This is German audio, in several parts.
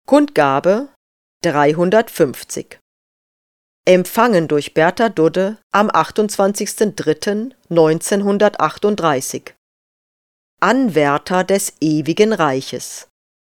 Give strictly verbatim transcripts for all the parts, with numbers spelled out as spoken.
Kundgabe dreihundertfünfzig. Empfangen durch Bertha Dudde am achtundzwanzigsten dritten neunzehnhundertachtunddreißig. Anwärter des ewigen Reiches.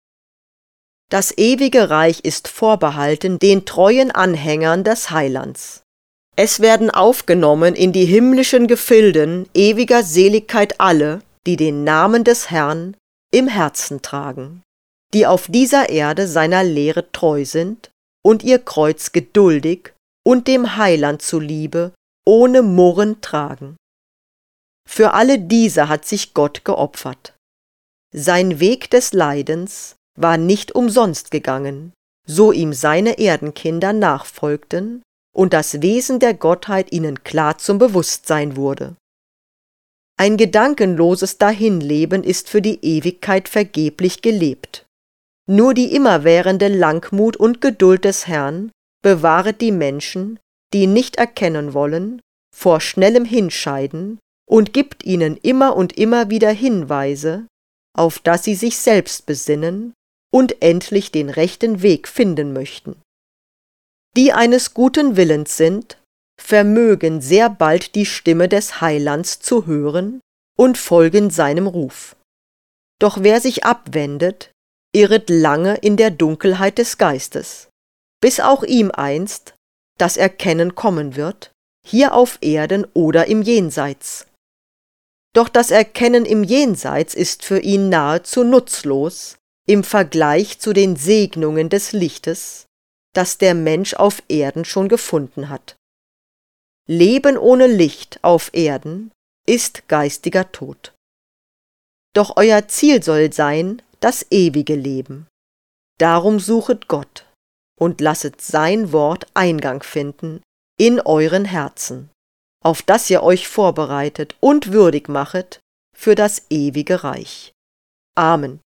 Das ewige Reich ist vorbehalten den treuen Anhängern des Heilands. Es werden aufgenommen in die himmlischen Gefilden ewiger Seligkeit alle, die den Namen des Herrn im Herzen tragen, die auf dieser Erde seiner Lehre treu sind und ihr Kreuz geduldig und dem Heiland zuliebe ohne Murren tragen. Für alle diese hat sich Gott geopfert. Sein Weg des Leidens war nicht umsonst gegangen, so ihm seine Erdenkinder nachfolgten und das Wesen der Gottheit ihnen klar zum Bewusstsein wurde. Ein gedankenloses Dahinleben ist für die Ewigkeit vergeblich gelebt. Nur die immerwährende Langmut und Geduld des Herrn bewahret die Menschen, die nicht erkennen wollen, vor schnellem Hinscheiden und gibt ihnen immer und immer wieder Hinweise, auf dass sie sich selbst besinnen und endlich den rechten Weg finden möchten. Die eines guten Willens sind, vermögen sehr bald die Stimme des Heilands zu hören und folgen seinem Ruf. Doch wer sich abwendet, irret lange in der Dunkelheit des Geistes, bis auch ihm einst das Erkennen kommen wird, hier auf Erden oder im Jenseits. Doch das Erkennen im Jenseits ist für ihn nahezu nutzlos im Vergleich zu den Segnungen des Lichtes, das der Mensch auf Erden schon gefunden hat. Leben ohne Licht auf Erden ist geistiger Tod. Doch euer Ziel soll sein das ewige Leben. Darum suchet Gott und lasset sein Wort Eingang finden in euren Herzen, auf das ihr euch vorbereitet und würdig machet für das ewige Reich. Amen.